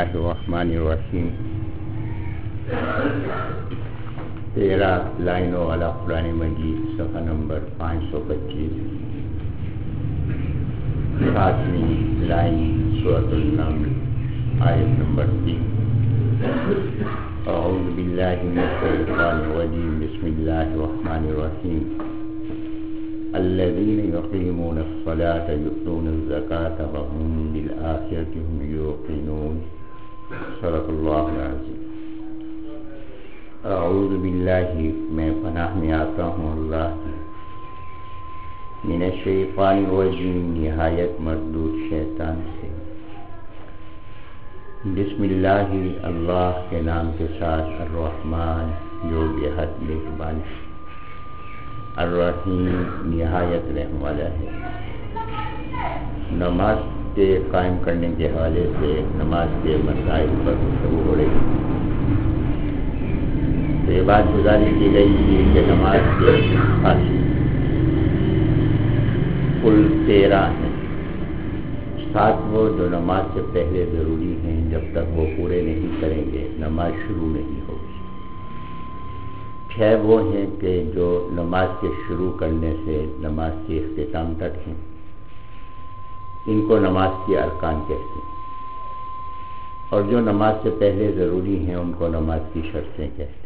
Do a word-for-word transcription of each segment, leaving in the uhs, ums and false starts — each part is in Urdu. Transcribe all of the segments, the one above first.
اللہ الرحمن الرحیم. تیرہ لائنوں والا قرآن مجید صفحہ نمبر پانچ سو پچیس. ساتویں لائن سورۃ النمل آیت نمبر تین. اعوذ باللہ من الشیطان الرجیم. بسم اللہ الرحمن الرحیم. الذين يقيمون الصلاة ويؤتون الزكاة وهم بالآخرة هم يوقنون. صدق اللہ العظیم. اعوذ باللہ میں پناہ میں آتا ہوں اللہ کی من الشیطان الرجیم نہایت مردود شیطان سے. بسم اللہ اللہ کے نام کے ساتھ الرحمن جو بے حد مہربان ہے، الرحیم نہایت رحم والا ہے. نماز کے قائم کرنے کے حوالے سے نماز کے مسائل پر گفتگو ہو رہی ہے. تو یہ بات گزارش کی گئی تھی کہ نماز کے فرض کل تیرہ ہیں. سات وہ جو نماز سے پہلے ضروری ہیں، جب تک وہ پورے نہیں کریں گے نماز شروع نہیں ہوگی. چھ وہ ہیں کہ جو نماز کے شروع کرنے سے نماز کے اختتام تک ہیں، ان کو نماز کے ارکان کہتے ہیں. اور جو نماز سے پہلے ضروری ہیں ان کو نماز کی شرطیں کہتے ہیں.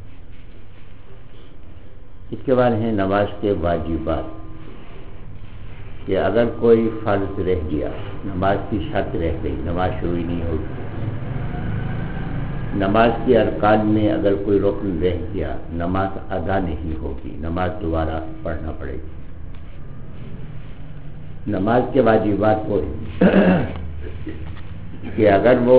اس کے بعد ہیں نماز کے واجبات، کہ اگر کوئی فرض رہ گیا، نماز کی شرط رہ گئی، نماز شروع ہی نہیں ہوگی. نماز کے ارکان میں اگر کوئی رکن رہ گیا، نماز ادا نہیں ہوگی، نماز دوبارہ پڑھنا پڑے گی. نماز کے واجبات وہ ہیں کہ اگر وہ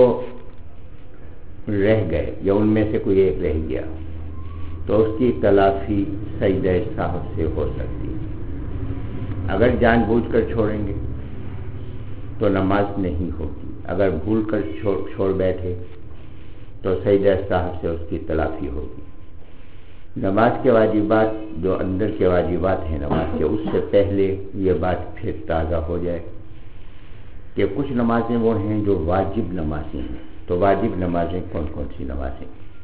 رہ گئے یا ان میں سے کوئی ایک رہ گیا تو اس کی تلافی سجدہ سہو سے ہو سکتی ہے. اگر جان بوجھ کر چھوڑیں گے تو نماز نہیں ہوگی. اگر بھول کر چھوڑ, چھوڑ بیٹھے تو سجدہ سہو سے اس کی تلافی ہوگی. نماز کے واجبات جو اندر کے واجبات ہیں نماز کے، اس سے پہلے یہ بات پھر تازہ ہو جائے کہ کچھ نمازیں وہ ہیں جو واجب نمازیں ہیں. تو واجب نمازیں کون کون سی نمازیں؟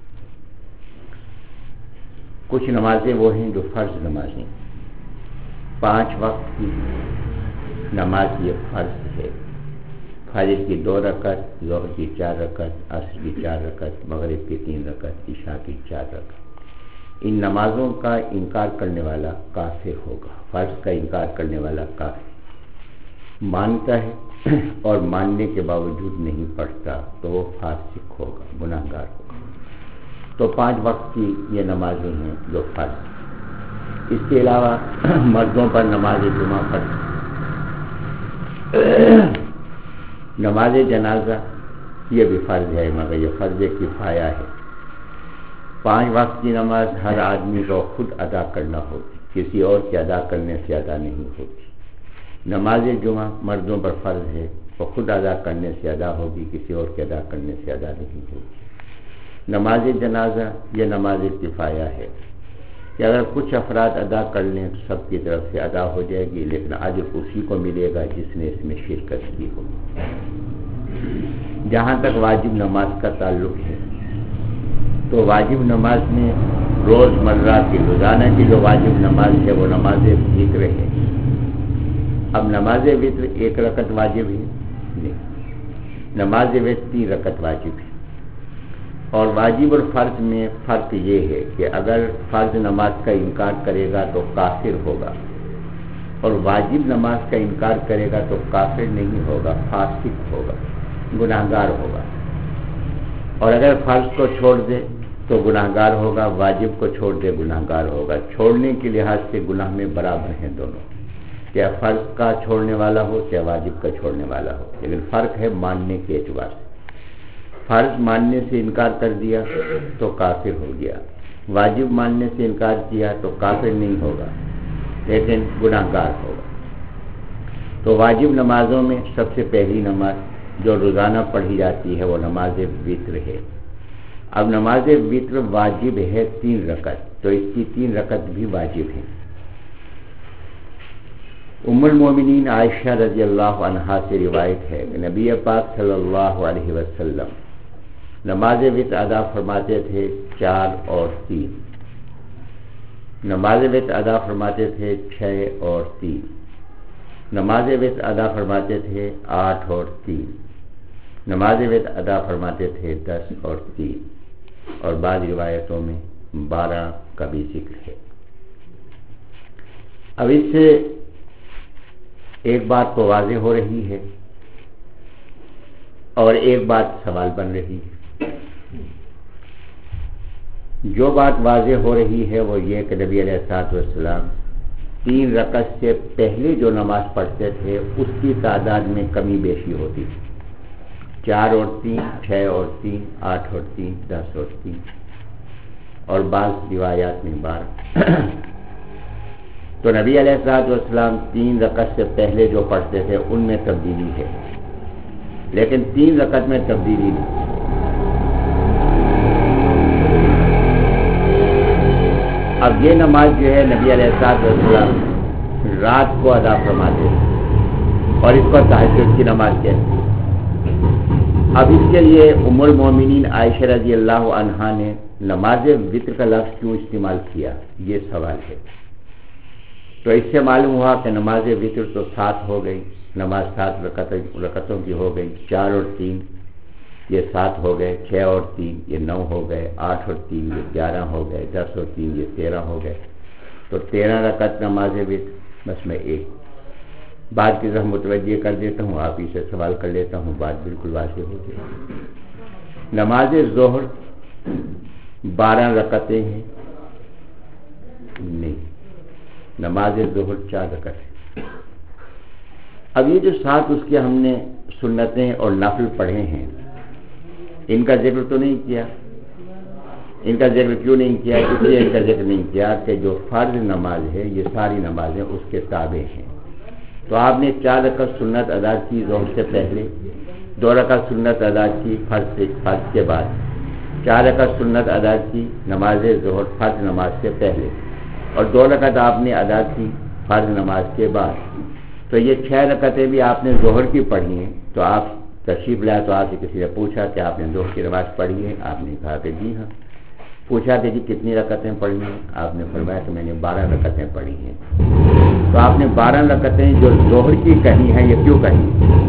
کچھ نمازیں وہ ہیں جو فرض نمازیں. پانچ وقت کی نماز یہ فرض ہے. فجر کی دو رکعت، ظہر کی چار رکعت، عصر کی چار رکعت، مغرب کی تین رکعت، عشاء کی چار رکعت. ان نمازوں کا انکار کرنے والا کافر ہوگا. فرض کا انکار کرنے والا کافر مانتا ہے اور ماننے کے باوجود نہیں پڑھتا تو وہ فاسق ہوگا، گناہ گار ہوگا. تو پانچ وقت کی یہ نمازیں ہیں جو فرض. اس کے علاوہ مردوں پر نماز جمعہ پر نماز جنازہ یہ بھی فرض ہے، مگر یہ فرض کفایہ ہے. پانچ وقت کی نماز ہر آدمی کو خود ادا کرنا ہوگی، کسی اور کے ادا کرنے سے ادا نہیں ہوگی. نماز جمعہ مردوں پر فرض ہے، وہ خود ادا کرنے سے ادا ہوگی، کسی اور کے ادا کرنے سے ادا نہیں ہوگی. نماز جنازہ یہ نماز کفایہ ہے کہ اگر کچھ افراد ادا کر لیں تو سب کی طرف سے ادا ہو جائے گی، لیکن اجر اسی کو ملے گا جس نے اس میں شرکت کی ہو. جہاں تک واجب نماز کا تعلق ہے تو واجب نماز میں روز مرہ کی روزانہ کی جو واجب نماز ہے وہ نماز وتر ہے. اب نماز وتر ایک رکعت واجب ہے نہیں، نماز وتر تین رکعت واجب ہے. اور واجب اور فرض میں فرق یہ ہے کہ اگر فرض نماز کا انکار کرے گا تو کافر ہوگا، اور واجب نماز کا انکار کرے گا تو کافر نہیں ہوگا، فاسق ہوگا، گناہ گار ہوگا. اور اگر فرض کو چھوڑ دے تو گناہ گار ہوگا، واجب کو چھوڑ دے گناہ گار ہوگا. چھوڑنے کے لحاظ سے گناہ میں برابر ہیں دونوں، چاہے فرض کا چھوڑنے والا ہو چاہے واجب کا چھوڑنے والا ہو، لیکن فرق ہے ماننے کے اعتبار سے. فرض ماننے سے انکار کر دیا تو کافر ہو گیا، واجب ماننے سے انکار کیا تو کافر نہیں ہوگا لیکن گناہ گار ہوگا. تو واجب نمازوں میں سب سے پہلی نماز جو روزانہ پڑھی جاتی ہے وہ نماز وتر ہے. اب نماز وتر واجب ہے تین رکعت، تو اس کی تین رکعت بھی واجب ہے. ام المومنین عائشہ رضی اللہ عنہا سے روایت ہے کہ نبی پاک صلی اللہ علیہ وسلم نماز وتر ادا فرماتے تھے چار اور تین، نماز وتر ادا فرماتے تھے چھ اور تین، نماز وتر ادا فرماتے تھے آٹھ اور تین، نماز وتر ادا فرماتے تھے دس اور تین، اور بعض روایتوں میں بارہ کا بھی ذکر ہے۔ اب اس سے ایک بات تو واضح ہو رہی ہے اور ایک بات سوال بن رہی ہے۔ جو بات واضح ہو رہی ہے وہ یہ کہ نبی علیہ الصلوۃ والسلام تین رکعت سے پہلے جو نماز پڑھتے تھے اس کی تعداد میں کمی بیشی ہوتی تھی، چار اور تین، چھ اور تین، آٹھ اور تین، دس اور تین، اور بعض روایات میں بارہ۔ تو نبی علیہ الصلوۃ والسلام تین رکعت سے پہلے جو پڑھتے تھے ان میں تبدیلی ہے، لیکن تین رکعت میں تبدیلی نہیں۔ اب یہ نماز جو ہے نبی علیہ الصلوۃ والسلام رات کو ادا فرماتے ہیں اور اس کو تہجد کی نماز کہتے ہیں۔ اب اس کے لیے ام المومنین عائشہ رضی اللہ عنہا نے نماز وتر کا لفظ کیوں استعمال کیا، یہ سوال ہے۔ تو اس سے معلوم ہوا کہ نماز وتر تو سات ہو گئی، نماز سات رکعتوں کی ہو گئی، چار اور تین یہ سات ہو گئے، چھ اور تین یہ نو ہو گئے، آٹھ اور تین یہ گیارہ ہو گئے، دس اور تین یہ تیرہ ہو گئے، تو تیرہ رکعت نماز وتر۔ بس میں ایک بات کی طرف متوجہ کر دیتا ہوں، آپ ہی سے سوال کر لیتا ہوں، بات بالکل واضح ہو جائے۔ نماز ظہر بارہ رکعتیں ہیں؟ نہیں، نماز ظہر چار رکعتیں۔ اب یہ جو ساتھ اس کے ہم نے سنتیں اور نفل پڑھے ہیں ان کا ذکر تو نہیں کیا۔ ان کا ذکر کیوں نہیں کیا؟ اس لیے ان کا ذکر نہیں کیا کہ جو فرض نماز ہے یہ ساری نمازیں اس کے تابع ہیں۔ تو آپ نے چار رکعت سنت ادا کی ظہر سے پہلے، دو رکعت سنت ادا کی فرض سے فرض کے بعد، چار رکعت سنت ادا کی نماز ظہر فرض نماز سے پہلے، اور دو رکعت آپ نے ادا کی فرض نماز کے بعد۔ تو یہ چھ رکعتیں بھی آپ نے ظہر کی پڑھی ہیں۔ تو آپ تشریف لائے تو آپ سے کسی نے پوچھا کہ آپ نے ظہر کی نماز پڑھی ہے؟ آپ نے کہا کہ جی ہاں۔ پوچھا کہ جی کتنی رکعتیں پڑھی ہیں؟ آپ نے فرمایا کہ میں نے بارہ رکعتیں پڑھی ہیں۔ تو آپ نے بارہ رکعتیں جو ظہر کی کہی ہیں یہ کیوں کہی؟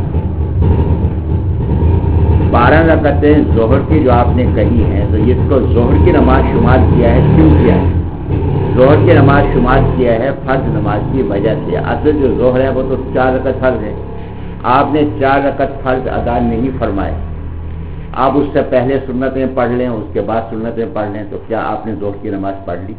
بارہ رکعتیں ظہر کی جو آپ نے کہی ہیں تو اس کو ظہر کی نماز شمار کیا ہے، کیوں کیا ہے؟ ظہر کی نماز شمار کیا ہے فرض نماز کی وجہ سے۔ اصل جو ظہر ہے وہ تو چار رکعت فرض ہے، آپ نے چار رکعت فرض ادا نہیں فرمائے۔ آپ اس سے پہلے سنتیں پڑھ لیں، اس کے بعد سنتیں پڑھ لیں، تو کیا آپ نے ظہر کی نماز پڑھ لی؟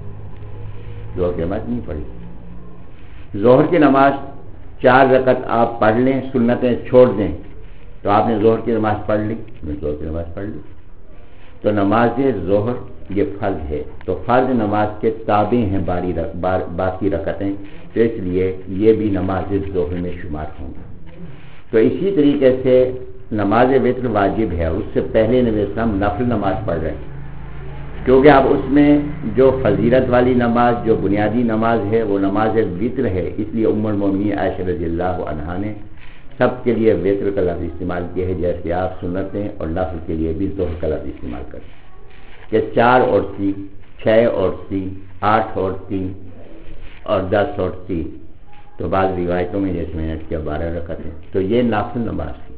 ظہر کی نماز نہیں پڑھی۔ ظہر کی نماز چار رکعت آپ پڑھ لیں، سنتیں چھوڑ دیں، تو آپ نے ظہر کی نماز پڑھ لی؟ ظہر کی نماز پڑھ لی۔ تو نماز ظہر یہ فرض ہے، تو فرض نماز کے تابع ہیں باری رک بار باقی رکعتیں، تو اس لیے یہ بھی نماز ظہر میں شمار ہوں گی۔ تو اسی طریقے سے نماز وتر واجب ہے، اس سے پہلے نبی اسلام نفل نماز پڑھ رہے ہیں، کیونکہ اب اس میں جو فضیلت والی نماز جو بنیادی نماز ہے وہ نماز وتر ہے، اس لیے ام المومنین عائشہ رضی اللہ عنہا نے سب کے لیے وتر کا لفظ استعمال کیا ہے، جیسے آپ سنتیں اور نفل کے لیے بھی ظہر کا لفظ استعمال کریں کہ چار اور تین، چھ اور تین، آٹھ اور تین اور دس اور تین۔ تو بعض روایتوں میں جیسے میں نے کیا بارہ رکعتیں، تو یہ نافل نماز تھی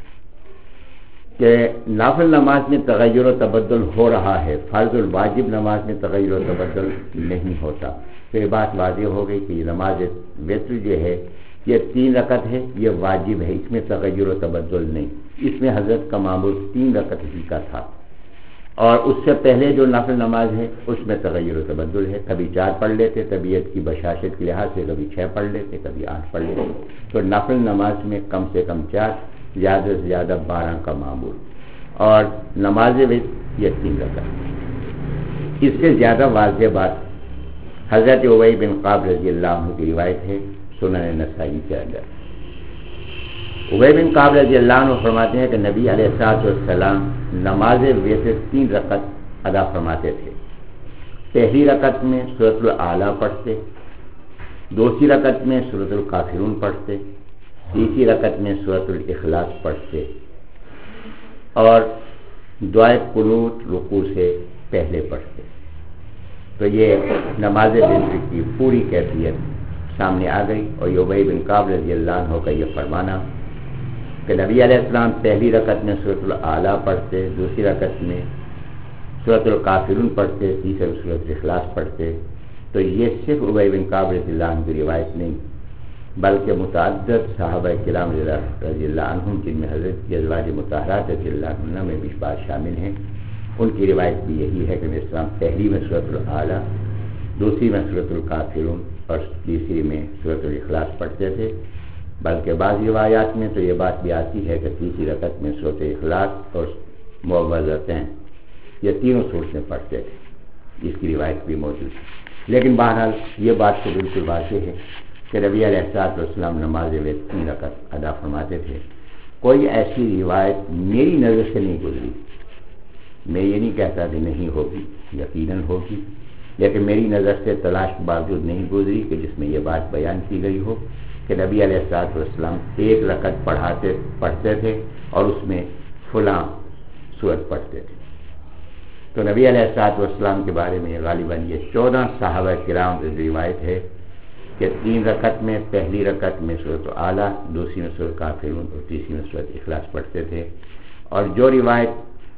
کہ نافل نماز میں تغیر و تبدل ہو رہا ہے، فرض الواجب نماز میں تغیر و تبدل نہیں ہوتا۔ تو یہ بات واضح ہو گئی کہ یہ نماز وتر جو ہے یہ تین رکعت ہے، یہ واجب ہے، اس میں تغیر و تبدل نہیں۔ اس میں حضرت کا معمول تین رکعت ہی کا تھا، اور اس سے پہلے جو نفل نماز ہے اس میں تغیر و تبدل ہے، کبھی چار پڑھ لیتے طبیعت کی بشاشت کے لحاظ سے، کبھی چھ پڑھ لیتے، کبھی آٹھ پڑھ لیتے۔ تو نفل نماز میں کم سے کم چار، زیادہ سے زیادہ بارہ کا معمول، اور نماز وتر یہ تین رکعت۔ اس سے زیادہ واضح بات حضرت ابی بن کعب رضی اللہ عنہ کی روایت ہے سنن نسائی کے اندر۔ ابی بن کعب رضی اللہ عنہ فرماتے ہیں کہ نبی علیہ الصلوۃ والسلام نماز وتر تین رکعت ادا فرماتے تھے۔ پہلی رکعت میں سورۃ الاعلیٰ پڑھتے، دوسری رکعت میں سورۃ الکافرون پڑھتے، تیسری رکعت میں سورۃ الاخلاص پڑھتے، اور دعائے قنوت رکوع سے پہلے پڑھتے. تو یہ نماز وتر کی پوری کیفیت سامنے آ گئی. اور ابی بن کعب رضی اللہ عنہ کا یہ فرمانا کہ نبی علیہ السلام پہلی رکعت میں سورۃ الاعلیٰ پڑھتے، دوسری رکعت میں سورۃ الکافرون پڑھتے، تیسرے میں سورۃ اخلاص پڑھتے. تو یہ صرف ابی بن کعب رضی اللہ عنہ کی روایت نہیں، بلکہ متعدد صحابہ کرام رضی اللہ عنہم جن میں حضرت کی ازواج مطہرات رضی اللہ عنہ میں بھی بات شامل ہیں، ان کی روایت بھی یہی ہے کہ نبی اسلام پہلی میں سورۃ الاعلیٰ، دوسری میں سورۃ الکافرون اور تیسری میں سورۃ الاخلاص پڑھتے تھے. بلکہ بعض روایات میں تو یہ بات بھی آتی ہے کہ تیسری رکعت میں سورۃ اخلاص اور معوذتین یہ تینوں صورتیں پڑھتے تھے. اس کی روایت بھی موجود ہے. لیکن بہرحال یہ بات تو بالکل واضح ہے کہ نبی علیہ الصلوۃ والسلام نماز وتر تین رکعت ادا فرماتے تھے. کوئی ایسی روایت میری نظر سے نہیں گزری. میں یہ نہیں کہتا کہ نہیں ہوگی، یقیناً ہوگی، لیکن میری نظر سے تلاش کے باوجود نہیں گزری کہ جس میں یہ بات بیان کی گئی ہو کہ نبی علیہ الصلوۃ والسلام ایک رکعت پڑھاتے پڑھتے تھے اور اس میں فلاں سورت پڑھتے تھے. تو نبی علیہ الصلوۃ والسلام کے بارے میں غالباً یہ چودہ صحابہ کرام کی روایت ہے کہ تین رکعت میں پہلی رکعت میں سورۃ اعلیٰ، دوسری میں سورۃ کافرون اور تیسری میں سورۃ اخلاص پڑھتے تھے. اور جو روایت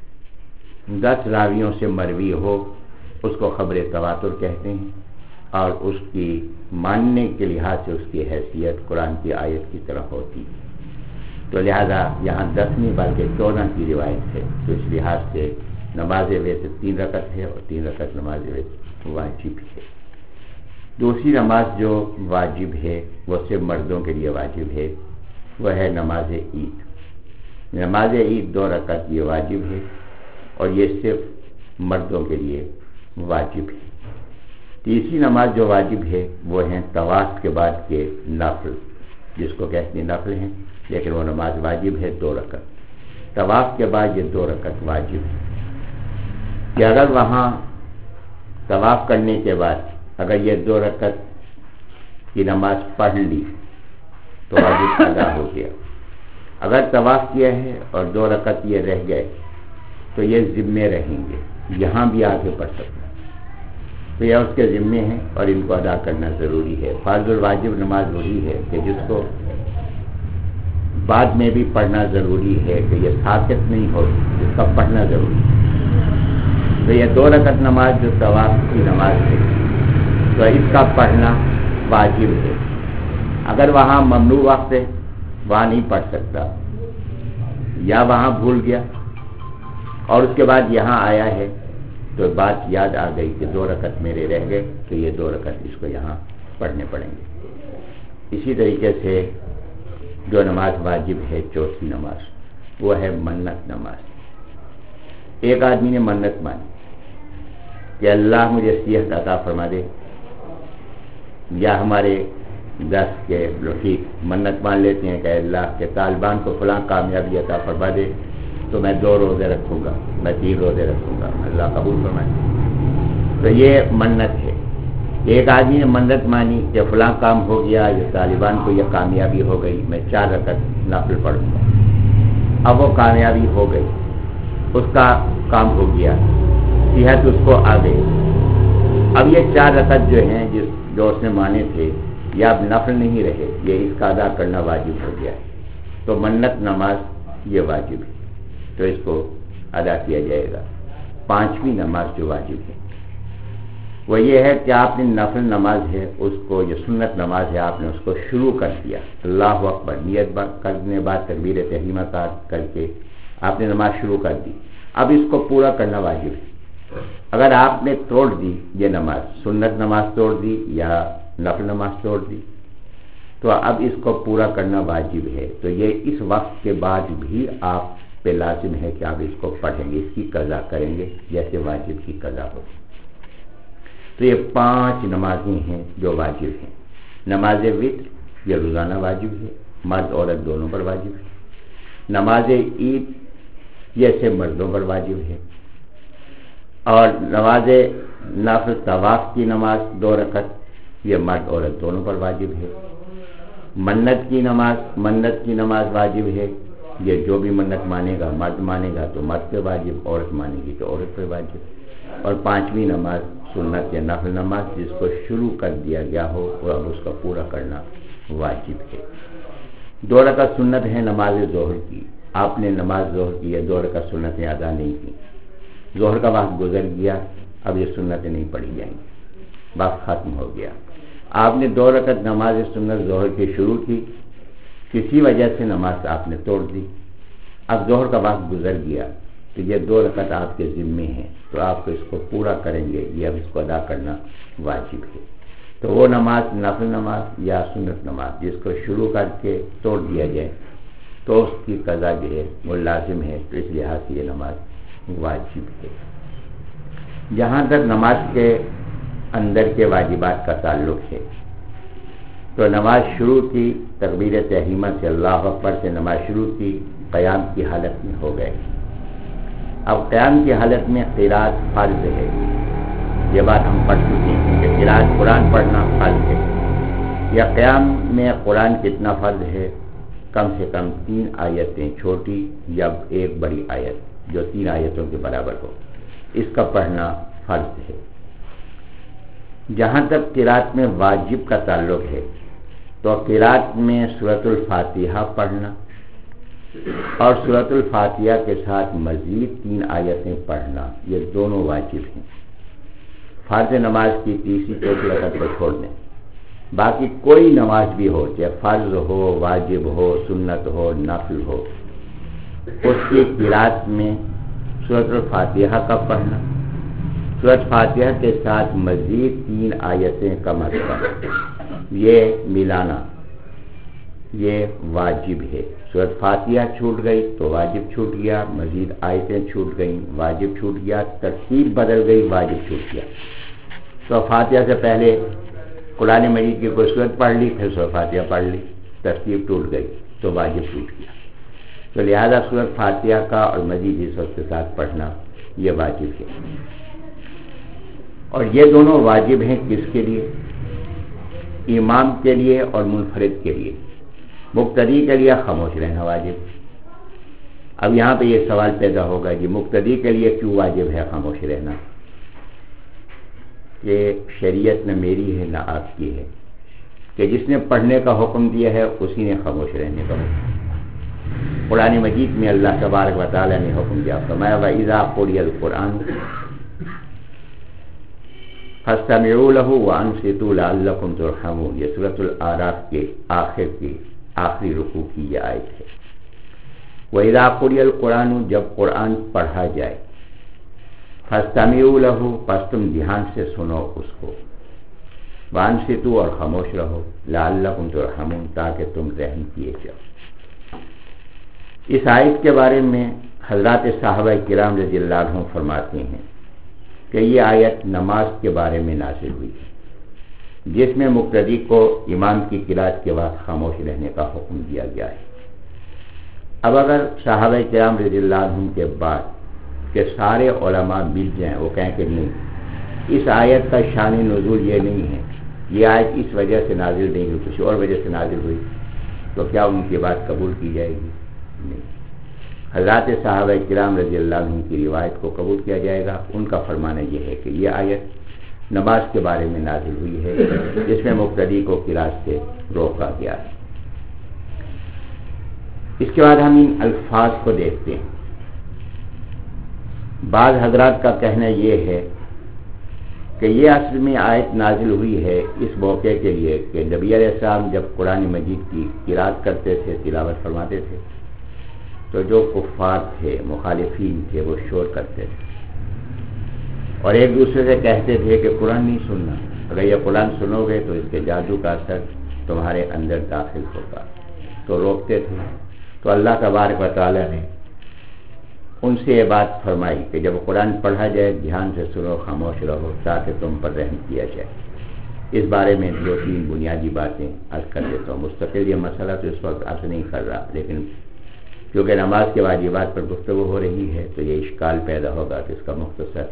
دس راویوں سے مروی ہو اس کو خبر تواتر کہتے ہیں، اور اس کی ماننے کے لحاظ سے اس کی حیثیت قرآن کی آیت کی طرح ہوتی. تو لہذا یہاں دس نہیں بلکہ چودہ کی روایت ہے. تو اس لحاظ سے نماز وتر تین رکعت ہے اور تین رکعت نماز وتر واجب ہے. دوسری نماز جو واجب ہے وہ صرف مردوں کے لیے واجب ہے، وہ ہے نماز عید. نماز عید دو رکعت یہ واجب ہے اور یہ صرف مردوں کے لیے واجب ہے. تیسری نماز جو واجب ہے وہ ہیں طواف کے بعد کے نفل، جس کو کہتے ہیں نفل ہیں، لیکن وہ نماز واجب ہے دو رکعت. طواف کے بعد یہ دو رکعت واجب ہے کہ اگر وہاں طواف کرنے کے بعد اگر یہ دو رکعت کی نماز پڑھ لی تو واجب ادا ہو گیا. اگر طواف کیا ہے اور دو رکعت یہ رہ گئے تو یہ ذمے رہیں گے، یہاں بھی آ کے پڑھ سکتے ہیں. تو یہ اس کے ذمے ہیں اور ان کو ادا کرنا ضروری ہے. فرض الواجب نماز وہی ہے کہ جس کو بعد میں بھی پڑھنا ضروری ہے کہ یہ ساکت نہیں ہو، اس کا پڑھنا ضروری ہے. تو یہ دو رکعت نماز جو طواف کی نماز ہے تو اس کا پڑھنا واجب ہے. اگر وہاں ممنوع وقت ہے وہاں نہیں پڑھ سکتا، یا وہاں بھول گیا اور اس کے بعد یہاں آیا ہے تو بات یاد آ گئی کہ دو رکعت میرے رہ گئے تو یہ دو رکعت اس کو یہاں پڑھنے پڑیں گے. اسی طریقے سے جو نماز واجب ہے چوتھی نماز وہ ہے منت نماز. ایک آدمی نے منت مانی کہ اللہ مجھے صحت عطا فرما دے، یا ہمارے دس کے رفیق منت مان لیتے ہیں کہ اللہ کے طالبان کو فلاں کامیابی عطا فرما دے تو میں دو روزے رکھوں گا، میں تین روزے رکھوں گا، اللہ قبول فرمائے. تو یہ منت ہے. ایک آدمی نے منت مانی کہ فلاں کام ہو گیا، یہ طالبان کو یہ کامیابی ہو گئی، میں چار رکعت نافل پڑھوں گا. اب وہ کامیابی ہو گئی، اس کا کام ہو گیا، صحت اس کو آ گئی. اب یہ چار رکعت جو ہیں جس جو اس نے مانے تھے یہ اب نفل نہیں رہے، یہ اس کا ادا کرنا واجب ہو گیا. تو منت نماز یہ واجب ہے تو اس کو ادا کیا جائے گا. پانچویں نماز جو واجب ہے وہ یہ ہے کہ آپ نے نفل نماز ہے اس کو، یہ سنت نماز ہے، آپ نے اس کو شروع کر دیا، اللہ اکبر نیت کرنے بعد تکبیر تحریمہ کر کے آپ نے نماز شروع کر دی. اب اس کو پورا کرنا واجب ہے. اگر آپ نے توڑ دی یہ نماز، سنت نماز توڑ دی یا نفل نماز توڑ دی، تو اب اس کو پورا کرنا واجب ہے. تو یہ اس وقت کے بعد بھی آپ پہ لازم ہے کہ آپ اس کو پڑھیں گے، اس کی قضا کریں گے جیسے واجب کی قضا ہو. تو یہ پانچ نمازیں ہیں جو واجب ہیں. نماز وتر یہ روزانہ واجب ہے، مرد عورت دونوں پر واجب ہے. نماز عید یہ صرف مردوں پر واجب ہے. اور نماز نفل طواف کی نماز دو رکعت یہ مرد عورت دونوں پر واجب ہے. منت کی نماز منت کی نماز واجب ہے، یہ جو بھی منت مانے گا، مرد مانے گا تو مرد پہ واجب، عورت مانے گی تو عورت پہ واجب۔ اور پانچویں نماز سنت یا نفل نماز جس کو شروع کر دیا گیا ہو اور اب اس کا پورا کرنا واجب ہے۔ دو رکعت سنت ہے نماز ظہر کی، آپ نے نماز ظہر کی ہے، دو رکعت سنتیں ادا نہیں کی، ظہر کا وقت گزر گیا، اب یہ سنتیں نہیں پڑھی جائیں گی، وقت ختم ہو گیا۔ آپ نے دو رکعت نماز سنت ظہر کی شروع کی، کسی وجہ سے نماز آپ نے توڑ دی، اب ظہر کا وقت گزر گیا تو یہ دو رکعت آپ کے ذمے ہیں، تو آپ کو اس کو پورا کریں گے، یہ اب اس کو ادا کرنا واجب ہے۔ تو وہ نماز نفل نماز یا سنت نماز جس کو شروع کر کے توڑ دیا جائے تو اس کی قضا جو ہے وہ لازم ہے، تو اس لحاظ سے یہ نماز واجب ہے۔ جہاں تک نماز کے اندر کے واجبات کا تعلق ہے تو نماز شروع کی، تکبیر تحریمہ سے اللہ اکبر سے نماز شروع کی، قیام کی حالت میں ہو گئے۔ اب قیام کی حالت میں قرات فرض ہے، یہ بات ہم پڑھ چکے ہیں کہ قرات قرآن پڑھنا فرض ہے۔ یا قیام میں قرآن کتنا فرض ہے؟ کم سے کم تین آیتیں چھوٹی یا ایک بڑی آیت جو تین آیتوں کے برابر ہو، اس کا پڑھنا فرض ہے۔ جہاں تک قرات میں واجب کا تعلق ہے تو قرات میں سورۃ الفاتحہ پڑھنا اور سورۃ الفاتحہ کے ساتھ مزید تین آیتیں پڑھنا، یہ دونوں واجب ہیں۔ فرض نماز کی تیسری چوتھی رکعت کو چھوڑ دیں، باقی کوئی نماز بھی ہو، چاہے فرض ہو، واجب ہو، سنت ہو، نفل ہو، اس کی قرات میں سورۃ الفاتحہ کا پڑھنا، سورۃ فاتحہ کے ساتھ مزید تین آیتیں کم از کم یہ ملانا، یہ واجب ہے۔ سورۃ فاتحہ چھوٹ گئی تو واجب چھوٹ گیا، مزید آیتیں چھوٹ گئیں واجب چھوٹ گیا، ترتیب بدل گئی واجب چھوٹ گیا۔ تو فاتحہ سے پہلے قرآن مجید کی کوئی سورت پڑھ لی، پھر سورۃ فاتحہ پڑھ لی، ترتیب ٹوٹ گئی تو واجب ٹوٹ گیا۔ تو لہذا سورۃ فاتحہ کا اور مزید اس وقت کے ساتھ پڑھنا یہ واجب ہے۔ اور یہ دونوں واجب ہیں کس کے لیے؟ امام کے لیے اور منفرد کے لیے۔ مقتدی کے لیے خاموش رہنا واجب۔ اب یہاں پہ یہ سوال پیدا ہوگا کہ مقتدی کے لیے کیوں واجب ہے خاموش رہنا؟ کہ شریعت نہ میری ہے نہ آپ کی ہے، کہ جس نے پڑھنے کا حکم دیا ہے اسی نے خاموش رہنے کا حکم۔ قرآن مجید میں اللہ تبارک و تعالیٰ نے حکم دیا، فرمایا وَإِذَا قُرِئَ الْقُرْآنُ فَاسْتَمِعُوا لَهُ وَأَنصِتُوا لَعَلَّكُمْ تُرْحَمُونَ۔ یہ سورۃ الاعراف کے آخر کی آخری رکوع کی یہ آیت ہے۔ وَإِذَا قُرِئَ الْقُرْآنُ، جب قرآن پڑھا جائے، فَاسْتَمِعُوا لَهُ، پس تم دھیان سے سنو اس کو، وَأَنصِتُوا، اور خاموش رہو، لَعَلَّكُمْ تُرْحَمُونَ، تاکہ تم رحم کیے جاؤ۔ اس آیت کے بارے میں حضرات صحابہ کرام رضی اللہ عنہم فرماتے ہیں کہ یہ آیت نماز کے بارے میں نازل ہوئی ہے، جس میں مقتدی کو امام کی قرات کے بعد خاموش رہنے کا حکم دیا گیا ہے۔ اب اگر صحابہ کرام رضی اللہ عنہم کے بعد کہ سارے علماء مل جائیں، وہ کہیں کہ نہیں، اس آیت کا شان نزول یہ نہیں ہے، یہ آیت اس وجہ سے نازل نہیں ہوئی، کسی اور وجہ سے نازل ہوئی، تو کیا ان کی بات قبول کی جائے گی؟ نہیں۔ حضرات صحابہ کرام رضی اللہ عنہ کی روایت کو قبول کیا جائے گا۔ ان کا فرمانا یہ ہے کہ یہ آیت نماز کے بارے میں نازل ہوئی ہے، جس میں مقتدی کو قرات سے روکا گیا ہے۔ اس کے بعد ہم ان الفاظ کو دیکھتے ہیں۔ بعض حضرات کا کہنا یہ ہے کہ یہ اصل میں آیت نازل ہوئی ہے اس موقع کے لیے کہ نبی علیہ السلام جب قرآن مجید کی قرات کرتے تھے، تلاوت فرماتے تھے، تو جو کفار تھے، مخالفین تھے، وہ شور کرتے تھے اور ایک دوسرے سے کہتے تھے کہ قرآن نہیں سننا، اگر یہ قرآن سنو گے تو اس کے جادو کا اثر تمہارے اندر داخل ہوگا، تو روکتے تھے۔ تو اللہ تبارک و تعالیٰ نے ان سے یہ بات فرمائی کہ جب قرآن پڑھا جائے دھیان سے سنو، خاموش رہو، تاکہ تم پر رحم کیا جائے۔ اس بارے میں دو تین بنیادی باتیں عرض کر دیتا ہوں۔ مستقل یہ مسئلہ تو اس وقت عرض نہیں کر رہا، لیکن کیونکہ نماز کے واجبات پر گفتگو ہو رہی ہے تو یہ اشکال پیدا ہوگا کہ اس کا مختصر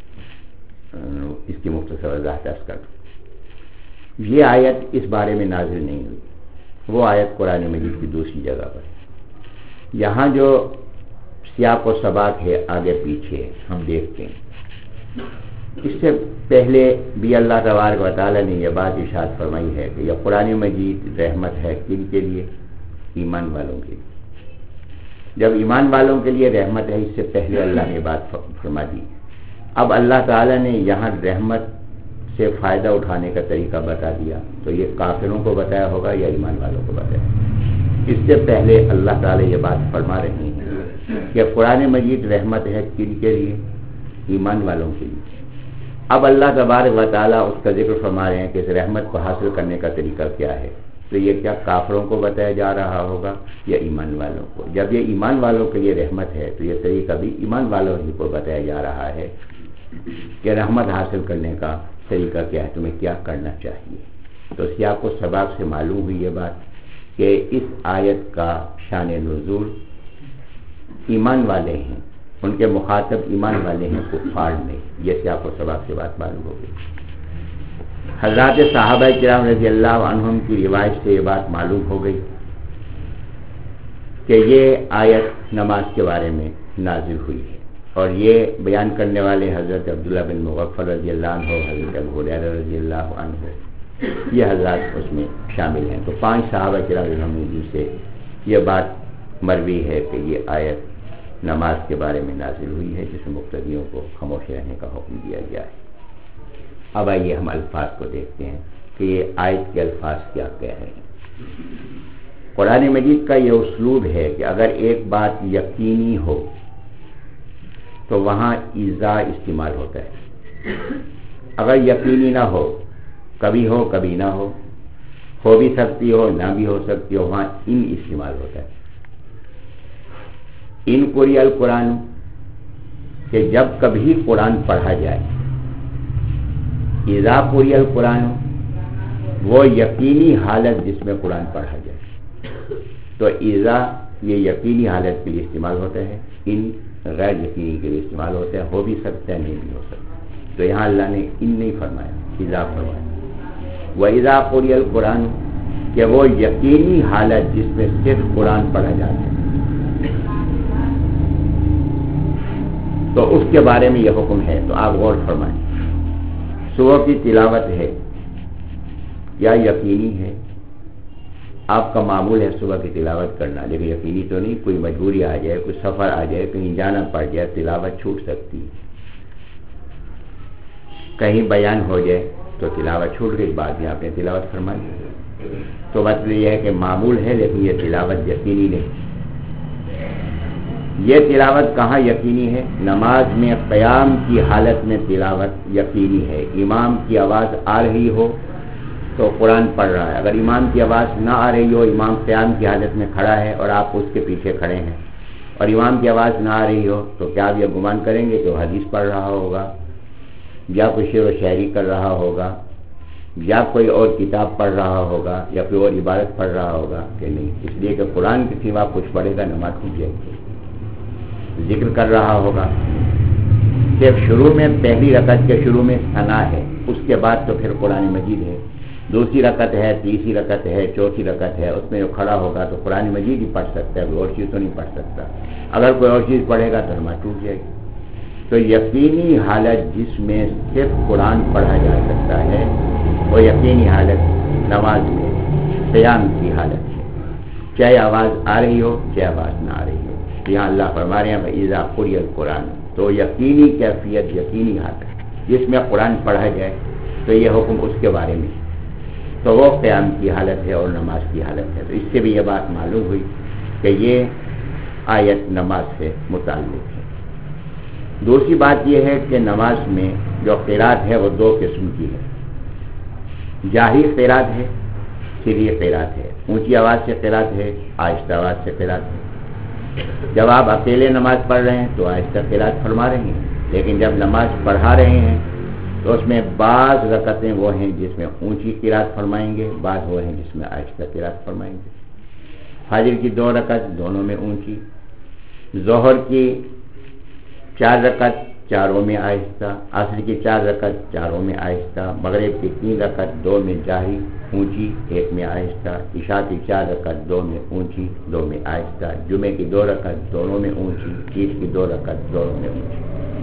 اس کی مختصر وضاحت عرض کر دوں۔ یہ آیت اس بارے میں نازل نہیں ہوئی، وہ آیت قرآن مجید کی دوسری جگہ پر، یہاں جو سیاق و سباق ہے آگے پیچھے ہم دیکھتے ہیں. اس سے پہلے بھی اللہ تبارک و تعالیٰ نے یہ بات ارشاد فرمائی ہے کہ یہ قرآن مجید رحمت ہے کن کے لیے؟ ایمان والوں کے لیے. جب ایمان والوں کے لیے رحمت ہے، اس سے پہلے اللہ نے بات فرما دی. اب اللہ تعالیٰ نے یہاں رحمت سے فائدہ اٹھانے کا طریقہ بتا دیا، تو یہ کافروں کو بتایا ہوگا یا ایمان والوں کو بتایا؟ اس سے پہلے اللہ تعالیٰ یہ بات فرما رہے ہیں کہ قرآن مجید رحمت ہے کن کے لیے؟ ایمان والوں کے لیے. اب اللہ تبارک و تعالیٰ اس کا ذکر فرما رہے ہیں کہ اس رحمت کو حاصل کرنے کا طریقہ کیا ہے. تو یہ کیا کافروں کو بتایا جا رہا ہوگا یا ایمان والوں کو؟ جب یہ ایمان والوں کے لیے رحمت ہے تو یہ طریقہ بھی ایمان والوں ہی کو بتایا جا رہا ہے کہ رحمت حاصل کرنے کا طریقہ کیا ہے، تمہیں کیا کرنا چاہیے. تو سیاق و سباق سے معلوم ہوئی یہ بات کہ اس آیت کا شان نزول ایمان والے ہیں، ان کے مخاطب ایمان والے ہیں، کفار نہیں. یہ سیاق و سباق سے بات معلوم ہو گئی. حضرات صحابہ کرام رضی اللہ عنہم کی روایت سے یہ بات معلوم ہو گئی کہ یہ آیت نماز کے بارے میں نازل ہوئی ہے، اور یہ بیان کرنے والے حضرت عبداللہ بن مغفل رضی اللہ عنہ، حضرت ابو ہریرہ رضی اللہ عنہ، یہ حضرات اس میں شامل ہیں. تو پانچ صحابہ کرام جن سے یہ بات مروی ہے کہ یہ آیت نماز کے بارے میں نازل ہوئی ہے، جس میں مقتدیوں کو خاموش رہنے کا حکم دیا گیا ہے. اب آئیے ہم الفاظ کو دیکھتے ہیں کہ یہ آیت کے الفاظ کیا کہہ رہے ہیں. قرآن مجید کا یہ اسلوب ہے کہ اگر ایک بات یقینی ہو تو وہاں ایذا استعمال ہوتا ہے. اگر یقینی نہ ہو، کبھی ہو کبھی نہ ہو، ہو بھی سکتی ہو نہ بھی ہو سکتی ہو، وہاں ان استعمال ہوتا ہے. ان قری القرآن کہ جب کبھی قرآن پڑھا جائے، اذا قری القرآن وہ یقینی حالت جس میں قرآن پڑھا جائے. تو اذا یہ یقینی حالت کے لیے استعمال ہوتا ہے، ان غیر یقینی کے لیے استعمال ہوتا ہے، ہو بھی سکتا ہے نہیں بھی ہو سکتا. تو یہاں اللہ نے ان نہیں فرمایا، اذا فرمایا. وَإِذَا قُرِئَ الْقُرْآنُ کہ وہ یقینی حالت جس میں صرف قرآن پڑھا جاتا ہے، تو اس کے بارے میں یہ حکم ہے. تو آپ غور فرمائیں، سورہ کی تلاوت ہے یا یقینی ہے؟ آپ کا معمول ہے صبح کی تلاوت کرنا، لیکن یقینی تو نہیں. کوئی مجبوری آ جائے، کوئی سفر آ جائے، کہیں جانا پڑ جائے، تلاوت چھوٹ سکتی ہے. کہیں بیان ہو جائے تو تلاوت چھوٹ گئی، بعد میں آپ نے تلاوت فرمائی. تو مطلب یہ ہے کہ معمول ہے لیکن یہ تلاوت یقینی نہیں. یہ تلاوت کہاں یقینی ہے؟ نماز میں قیام کی حالت میں تلاوت یقینی ہے. امام کی آواز آ رہی ہو تو قرآن پڑھ رہا ہے. اگر امام کی آواز نہ آ رہی ہو، امام قیام کی حالت میں کھڑا ہے اور آپ اس کے پیچھے کھڑے ہیں، اور امام کی آواز نہ آ رہی ہو، تو کیا آپ یہ گمان کریں گے کہ وہ حدیث پڑھ رہا ہوگا یا کوئی شعر و شاعری کر رہا ہوگا یا کوئی اور کتاب پڑھ رہا ہوگا یا کوئی اور عبادت پڑھ رہا ہوگا؟ کہ نہیں. اس لیے کہ قرآن کے سوا کچھ پڑھے گا نماز ٹوٹ جائے گی. ذکر کر رہا ہوگا، صرف شروع میں پہلی رکعت کے شروع میں ثنا ہے، اس کے بعد تو پھر قرآن مجید ہے. دوسری رکعت ہے، تیسری رکعت ہے، چوتھی رکعت ہے، اس میں جو کھڑا ہوگا تو قرآن مجید ہی پڑھ سکتا ہے، کوئی اور چیز تو نہیں پڑھ سکتا. اگر کوئی اور چیز پڑھے گا تو نماز ٹوٹ جائے گی. تو یقینی حالت جس میں صرف قرآن پڑھا جا سکتا ہے وہ یقینی حالت نماز میں قیام کی حالت ہے، چاہے آواز آ رہی ہو چاہے آواز نہ آ رہی ہو. یہاں اللہ فرما رہے ہیں وَإِذَا قُرِئَ الْقُرْآنُ، تو یقینی کیفیت، یقینی حالت جس میں قرآن پڑھا جائے، تو یہ حکم اس کے بارے میں، تو وہ قیام کی حالت ہے اور نماز کی حالت ہے. تو اس سے بھی یہ بات معلوم ہوئی کہ یہ آیت نماز سے متعلق ہے. دوسری بات یہ ہے کہ نماز میں جو قرات ہے وہ دو قسم کی ہے. جاہری قرات ہے، سری قرات ہے. اونچی آواز سے قرات ہے، آہستہ آواز سے قرات ہے. جب آپ اکیلے نماز پڑھ رہے ہیں تو آہستہ قرات فرما رہے ہیں، لیکن جب نماز پڑھا رہے ہیں تو اس میں بعض رکعتیں وہ ہیں جس میں اونچی قرات فرمائیں گے، بعض وہ ہیں جس میں آہستہ قرات فرمائیں گے. فجر کی دو رکعت دونوں میں اونچی، ظہر کی چار رکعت چاروں میں آہستہ، عصر کی چار رکعت چاروں میں آہستہ، مغرب کی تین رکعت دو میں جاری اونچی ایک میں آہستہ، عشاء کی چار رکعت دو میں اونچی دو میں آہستہ، جمعے کی دو رکعت دونوں میں اونچی، عید کی دو رکعت دونوں میں اونچی۔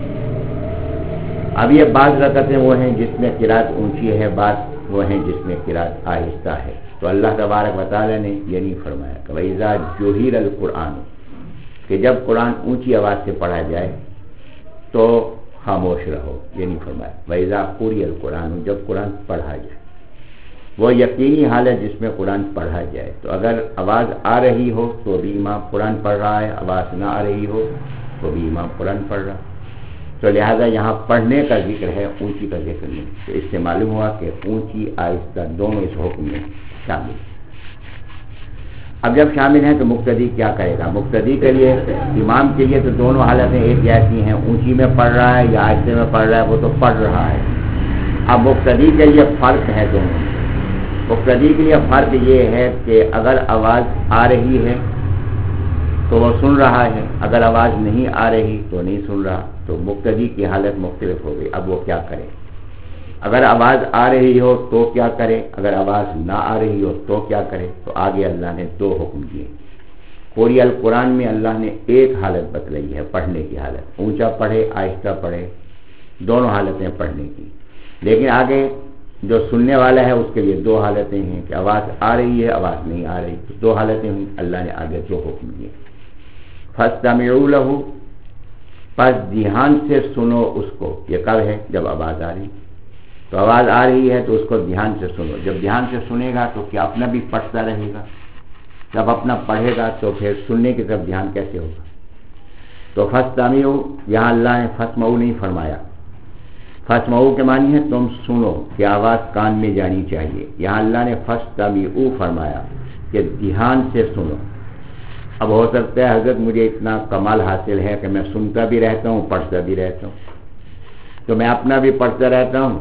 اب یہ بعض رکعتیں وہ ہیں جس میں قرات اونچی ہے، بعض وہ ہیں جس میں قرات آہستہ ہے۔ تو اللہ تبارک و تعالیٰ نے یہ نہیں فرمایا کہ وَإِذَا جُهِرَ الْقُرْآنُ، کہ جب قرآن اونچی آواز سے پڑھا جائے تو خاموش رہو، یہ نہیں فرمایا۔ وَإِذَا قُرِئَ الْقُرْآنُ، جب قرآن پڑھا جائے، وہ یقینی حال ہے جس میں قرآن پڑھا جائے۔ تو اگر آواز آ رہی ہو تو بھی امام قرآن پڑھ رہا ہے، آواز نہ آ رہی ہو تو بھی امام قرآن پڑھ رہا ہے۔ تو لہذا یہاں پڑھنے کا ذکر ہے، اونچی کا ذکر نہیں۔ تو اس سے معلوم ہوا کہ اونچی آہستہ دونوں اس حکم میں شامل ہیں۔ اب جب شامل ہیں تو مقتدی کیا کرے گا؟ مقتدی کے لیے، امام کے لیے تو دونوں حالتیں ایک جیسی ہیں، اونچی میں پڑھ رہا ہے یا آہستہ میں پڑھ رہا ہے، وہ تو پڑھ رہا ہے۔ اب مقتدی کے لیے فرق ہے دونوں۔ مقتدی کے لیے فرق یہ ہے کہ اگر آواز آ رہی ہے تو وہ سن رہا ہے، اگر آواز نہیں آ رہی تو نہیں سن رہا۔ تو مقتدی کی حالت مختلف ہو گئی۔ اب وہ کیا کرے؟ اگر آواز آ رہی ہو تو کیا کرے، اگر آواز نہ آ رہی ہو تو کیا کرے؟ تو آگے اللہ نے دو حکم دیے۔ قوری القرآن میں اللہ نے ایک حالت بتلائی ہے پڑھنے کی حالت، اونچا پڑھے آہستہ پڑھے، دونوں حالتیں پڑھنے کی۔ لیکن آگے جو سننے والا ہے اس کے لیے دو حالتیں ہیں کہ آواز آ رہی ہے آواز نہیں آ رہی، تو دو حالتیں ہوئی۔ اللہ نے آگے دو حکم دیے۔ فَاسْتَمِعُوا لَهُ، پس دھیان سے سنو اس کو۔ یہ کب ہے؟ جب آواز آ رہی، تو آواز آ رہی ہے تو اس کو دھیان سے سنو۔ جب دھیان سے سنے گا تو کیا اپنا بھی پڑھتا رہے گا؟ جب اپنا پڑھے گا تو پھر سننے کی طرف دھیان کیسے ہوگا؟ تو فَاسْتَمِعُوا، یہاں اللہ نے فَاسْمَعُوا نہیں فرمایا۔ فَاسْمَعُوا کے معنی ہے تم سنو، کہ آواز کان میں جانی چاہیے۔ یہاں اللہ نے فَاسْتَمِعُوا فرمایا کہ دھیان سے سنو۔ اب ہو سکتا ہے حضرت مجھے اتنا کمال حاصل ہے کہ میں سنتا بھی رہتا ہوں پڑھتا بھی رہتا ہوں، تو میں اپنا بھی پڑھتا رہتا ہوں،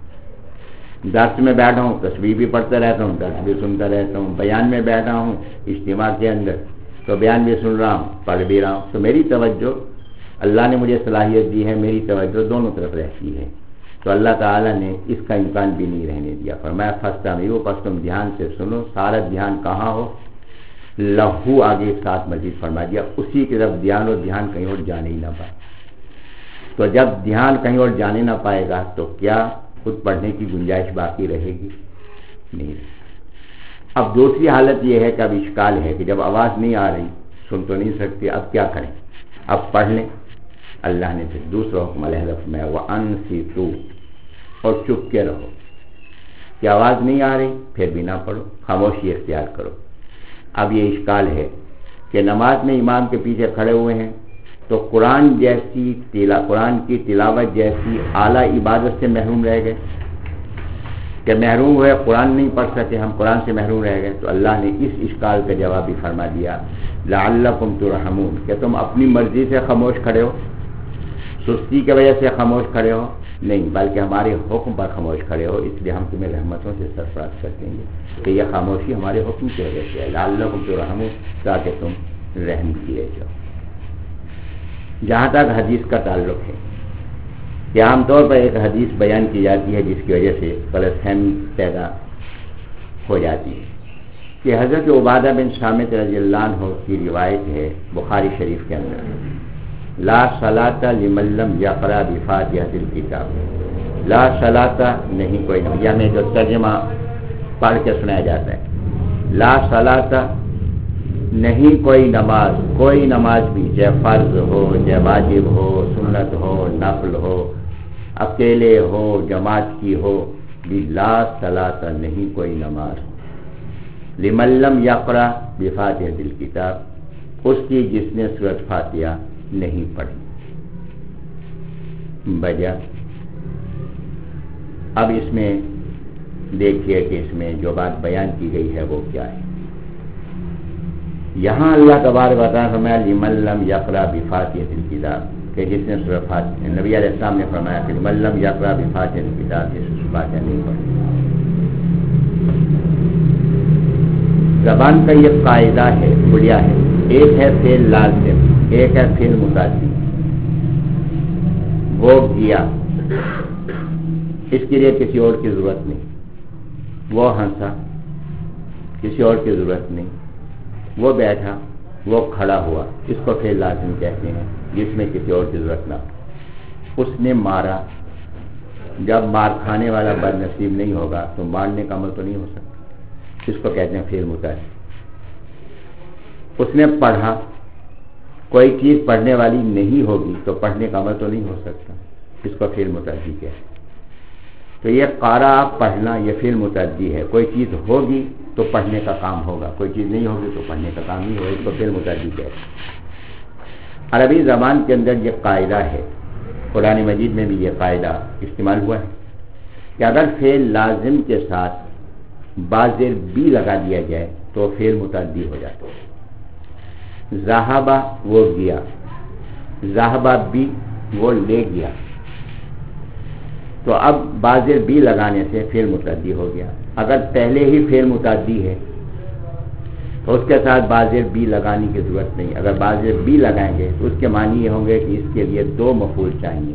درس میں بیٹھا ہوں تسبیح بھی پڑھتا رہتا ہوں، درس بھی سنتا رہتا ہوں، بیان میں بیٹھا ہوں اجتماع کے اندر تو بیان بھی سن رہا ہوں پڑھ بھی رہا ہوں۔ تو میری توجہ، اللہ نے مجھے صلاحیت دی ہے، میری توجہ دونوں طرف رہتی ہے۔ تو اللہ تعالیٰ نے اس کا امکان بھی نہیں رہنے دیا، فرمایا فَاسْتَمِعُوا، پس تم دھیان سے سنو۔ سارا دھیان کہاں ہو؟ لہو، آگے ایک ساتھ مزید فرما دیا، اسی کی طرف دھیان، اور دھیان کہیں اور جانے ہی نہ پائے۔ تو جب دھیان کہیں اور جانے نہ پائے گا تو کیا خود پڑھنے کی گنجائش باقی رہے گی؟ نہیں۔ اب دوسری حالت یہ ہے کہ اب اشکال ہے کہ جب آواز نہیں آ رہی، سن تو نہیں سکتے، اب کیا کریں؟ اب پڑھ لیں۔ اللہ نے پھر دوسرا حکم علیہ میں وَأَنصِتُوا، اور چپ کے رہو، کہ آواز نہیں آ رہی پھر بھی نہ پڑھو، خاموشی اختیار کرو۔ اب یہ اشکال ہے کہ نماز میں امام کے پیچھے کھڑے ہوئے ہیں تو قرآن جیسی تلا قرآن کی تلاوت جیسی اعلیٰ عبادت سے محروم رہ گئے، کہ محروم ہوئے، قرآن نہیں پڑھ سکے، ہم قرآن سے محروم رہ گئے۔ تو اللہ نے اس اشکال کا جواب بھی فرما دیا، لعلکم ترحمون، کہ تم اپنی مرضی سے خاموش کھڑے ہو، سستی کی وجہ سے خاموش کھڑے ہو نہیں، بلکہ ہمارے حکم پر خاموش کھڑے ہو، اس لیے ہم تمہیں رحمتوں سے سرفراز کر دیں گے کہ یہ خاموشی ہمارے حکم کی وجہ سے ہے، لعلکم ترحمون، تاکہ تم رحم کیے جاؤ۔ جہاں تک حدیث کا تعلق ہے کہ عام طور پر ایک حدیث بیان کی جاتی ہے جس کی وجہ سے غلط فہمی پیدا ہو جاتی ہے، کہ حضرت عبادہ بن صامت رضی اللہ عنہ کی روایت ہے بخاری شریف کے اندر، لا صلاۃ لمن لم یقرأ بفاتحۃ الکتاب، لا صلاۃ نہیں کوئی نماز، یا میں جو ترجمہ پڑھ کے سنایا جاتا ہے، لا صلاۃ نہیں کوئی نماز، کوئی نماز بھی، چاہے فرض ہو چاہے واجب ہو سنت ہو نفل ہو، اکیلے ہو جماعت کی ہو، بھی لا صلاۃ نہیں کوئی نماز لمن لم یقرأ بفاتحۃ الکتاب، اس کی جس نے سورۃ فاتحہ نہیں پڑھی۔ وجہ اب اس میں دیکھیے کہ اس میں جو بات بیان کی گئی ہے وہ کیا ہے۔ یہاں اللہ تبارک و تعالیٰ فرمایا لمن لم یقرأ بفاتحۃ الکتاب، کہ جس نے سورۃ فاتحہ، نبی علیہ السلام نے فرمایا کہ لمن لم یقرأ بفاتحۃ الکتاب، جس نے فاتحہ نہیں پڑھی۔ زبان کا یہ قاعدہ ہے، بڑھیا ہے، ایک ہے فعل لازم، ایک ہے فعل متعدی۔ وہ گیا، اس کے لیے کسی اور کی ضرورت نہیں. وہ ہنسا، کسی اور کی ضرورت نہیں. وہ بیٹھا، وہ کھڑا ہوا، اس کو فعل لازم کہتے ہیں جس میں کسی اور کی ضرورت نہ ہو. اس نے مارا، جب مار کھانے والا بد نصیب نہیں ہوگا تو مارنے کا عمل تو نہیں ہو سکتا، اس کو کہتے ہیں فعل متعدی. اس نے پڑھا، کوئی چیز پڑھنے والی نہیں ہوگی تو پڑھنے کا عمل تو نہیں ہو سکتا، اس کو فعل متعدی کہتے ہیں. تو یہ قارا پڑھنا یہ فعل متعدی ہے. کوئی چیز ہوگی تو پڑھنے کا کام ہوگا، کوئی چیز نہیں ہوگی تو پڑھنے کا کام نہیں ہوگا، اس کو فعل متعدی کہتے ہیں. عربی زبان کے اندر یہ قاعدہ ہے، قرآن مجید میں بھی یہ قاعدہ استعمال ہوا ہے کہ اگر فعل لازم کے ساتھ بازر بی لگا دیا جائے تو فعل متعدی ہو جاتا ہے. ذہبہ وہ گیا، ذہبہ بی وہ لے گیا، تو اب بازر بی لگانے سے فعل متعدی ہو گیا. اگر پہلے ہی فعل متعدی ہے تو اس کے ساتھ بازر بی لگانے کی ضرورت نہیں. اگر بازر بی لگائیں گے تو اس کے معنی یہ ہوں گے کہ اس کے لیے دو مفعول چاہیے.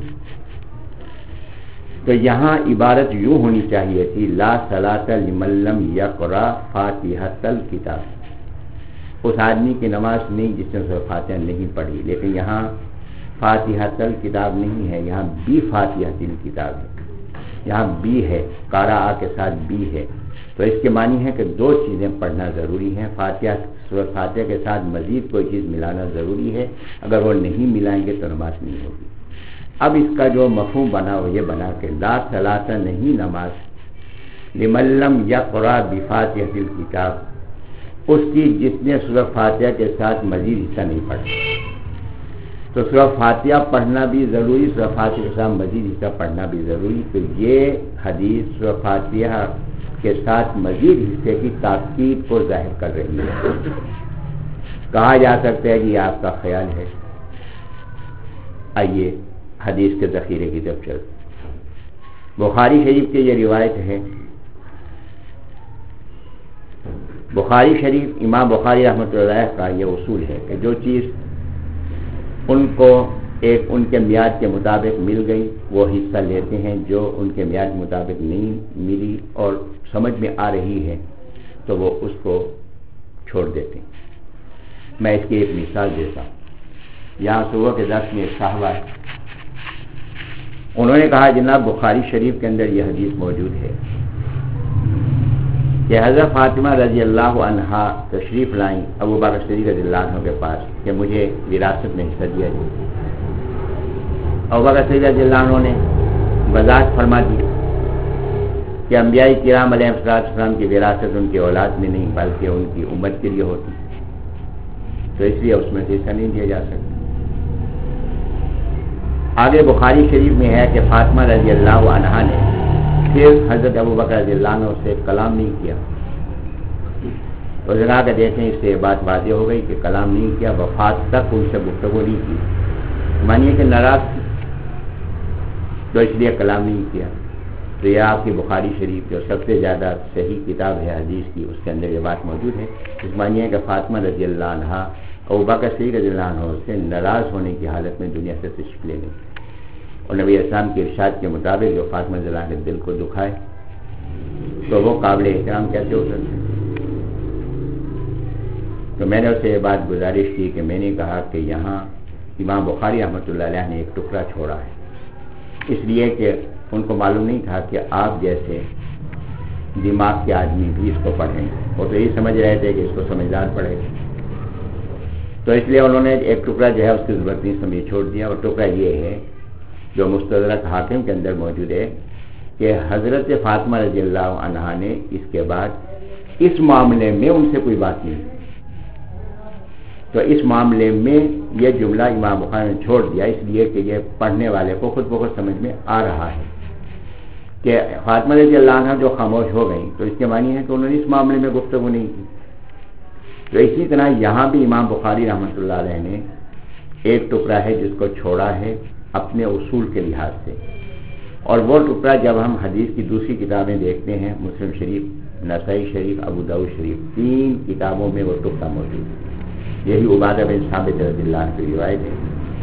تو یہاں عبارت یوں ہونی چاہیے تھی لا صلاۃ لمن لم یقرأ فاتحۃ الکتاب. اس آدمی کی نماز نہیں جس نے سورۃ فاتحہ نہیں پڑھی، لیکن یہاں فاتحۃ الکتاب نہیں ہے، یہاں بی فاتحۃ الکتاب ہے. یہاں بی ہے، قارآ کے ساتھ بی ہے، تو اس کے معنی ہے کہ دو چیزیں پڑھنا ضروری ہیں. فاتحہ سورۃ فاتحہ کے ساتھ مزید کوئی چیز ملانا ضروری ہے، اگر وہ نہیں ملائیں گے تو نماز نہیں ہوگی. اب اس کا جو مفہوم بنا وہ یہ بنا کہ لا صلاۃ نہیں نماز لمن لم یقرأ بفاتحۃ الکتاب، اس کی جس نے سورۃ فاتحہ کے ساتھ مزید حصہ نہیں پڑھا. تو سورۃ فاتحہ پڑھنا بھی ضروری، سورۃ فاتحہ کے ساتھ مزید حصہ پڑھنا بھی ضروری. تو یہ حدیث سورۃ فاتحہ کے ساتھ مزید حصے کی تاکید کو ظاہر کر رہی ہے. کہا جا سکتا ہے کہ یہ آپ کا خیال ہے. آئیے حدیث کے ذخیرے کی طرف چلتے. بخاری شریف کی یہ روایت ہے. بخاری شریف امام بخاری رحمۃ اللہ کا یہ اصول ہے کہ جو چیز ان کو ایک ان کے میعاد کے مطابق مل گئی وہ حصہ لیتے ہیں، جو ان کے میعاد کے مطابق نہیں ملی اور سمجھ میں آ رہی ہے تو وہ اس کو چھوڑ دیتے ہیں. میں اس کی ایک مثال دیتا ہوں. یہاں صبح کے درس میں ایک صاحبہ ہے، انہوں نے کہا جناب بخاری شریف کے اندر یہ حدیث موجود ہے کہ حضرت فاطمہ رضی اللہ عنہا تشریف لائیں ابو بکر صدیق رضی اللہ عنہ کے پاس کہ مجھے وراثت میں حصہ دیا جائے. ابو بکر صدیق رضی اللہ عنہ نے وضاحت فرما دی کہ انبیاء کرام علیہ السلام کی وراثت ان کی اولاد میں نہیں بلکہ ان کی امت کے لیے ہوتی، تو اس لیے اس میں سے حصہ نہیں دیا جا سکتا. آگے بخاری شریف میں ہے کہ فاطمہ رضی اللہ عنہا نے پھر حضرت ابو بکر رضی اللہ عنہ سے کلام نہیں کیا. تو جگہ کے دیکھیں اس سے بات واضح ہو گئی کہ کلام نہیں کیا، وفات تک ان سے گفتگو نہیں کی. مانیے کہ ناراض تھی تو اس لیے کلام نہیں کیا. تو یہ آپ کی بخاری شریف جو سب سے زیادہ صحیح کتاب ہے حدیث کی، اس کے اندر یہ بات موجود ہے. اس مانیے کہ فاطمہ رضی اللہ عنہا ابو بکر صدیق رضی اللہ عنہ سے ناراض ہونے کی حالت میں دنیا سے تشریف لے گئی، اور نبی اسلام کے ارشاد کے مطابق جو فاطمہ رضی اللہ عنہ کے دل کو دکھائے تو وہ قابل احترام کیسے ہو سکتے. تو میں نے اسے یہ بات گزارش کی کہ میں نے کہا کہ یہاں امام بخاری رحمۃ اللہ علیہ نے ایک ٹکڑا چھوڑا ہے، اس لیے کہ ان کو معلوم نہیں تھا کہ آپ جیسے دماغ کے آدمی بھی اس کو پڑھیں گے. وہ تو یہی سمجھ رہے تھے کہ اس کو سمجھدار پڑھے گا، تو اس لیے انہوں نے ایک ٹکڑا جو ہے اس کی ضرورت نہیں سمجھ چھوڑ دیا. اور ٹکڑا یہ ہے جو مستدرک حاکم کے اندر موجود ہے کہ حضرت فاطمہ رضی اللہ عنہا نے اس کے بعد اس معاملے میں ان سے کوئی بات نہیں، تو اس معاملے میں یہ جملہ امام بخاری نے چھوڑ دیا، اس لیے کہ یہ پڑھنے والے کو خود بخود سمجھ میں آ رہا ہے کہ فاطمہ رضی اللہ عنہا جو خاموش ہو گئی تو اس کے معنی ہے کہ انہوں نے اس معاملے میں گفتگو نہیں کی. تو اسی طرح یہاں بھی امام بخاری رحمۃ اللہ علیہ نے ایک ٹکڑا ہے جس کو چھوڑا ہے اپنے اصول کے لحاظ سے، اور وہ ٹکڑا جب ہم حدیث کی دوسری کتابیں دیکھتے ہیں، مسلم شریف، نسائی شریف، ابو داؤد شریف، تین کتابوں میں وہ ٹکڑا موجود ہے. یہی عبادہ بن ثابت رضی اللہ عنہ کی روایت ہے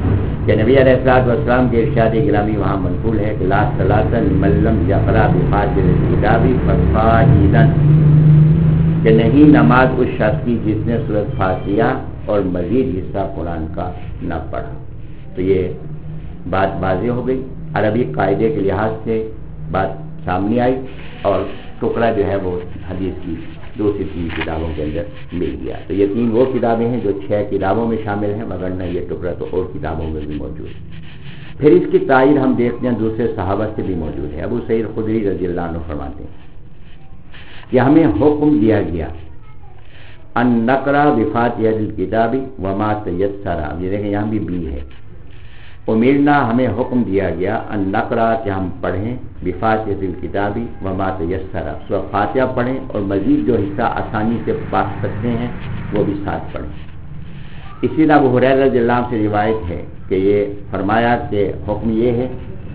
کہ نبی علیہ الصلوۃ والسلام کے ارشاد گرامی وہاں منقول ہے کہ لا صلاۃ لمن لم یقرأ بفاتحۃ الکتاب فقائدا، کہ نہیں نماز اس شخص کی جس نے سورۃ فاتحہ اور مزید حصہ قرآن کا نہ پڑھا۔ تو یہ بات واضح ہو گئی، عربی قاعدے کے لحاظ سے بات سامنے آئی، اور ٹکڑا جو ہے وہ حدیث کی دوسری تین کتابوں کے اندر مل گیا۔ تو یہ تین وہ کتابیں ہیں جو چھ کتابوں میں شامل ہیں، مگر نہ یہ ٹکڑا تو اور کتابوں میں بھی موجود ہے۔ پھر اس کی تائید ہم دیکھتے ہیں دوسرے صحابہ سے بھی موجود ہے۔ ابو سعید خدری رضی اللہ عنہ فرماتے ہیں کہ ہمیں حکم دیا گیا ان نقرأ بفاتحۃ الکتاب وما تیسر، یہ دیکھیں یہاں بھی بی ہے، امرنا ہمیں حکم دیا گیا ان نقرأ کہ ہم پڑھیں بفاتحۃ الکتاب وما تیسر، سورہ فاتحہ پڑھیں اور مزید جو حصہ آسانی سے پڑھ سکتے ہیں وہ بھی ساتھ پڑھیں۔ اسی طرح ابو ہریرہ رضی اللہ عنہ سے روایت ہے کہ یہ فرمایا کہ حکم یہ ہے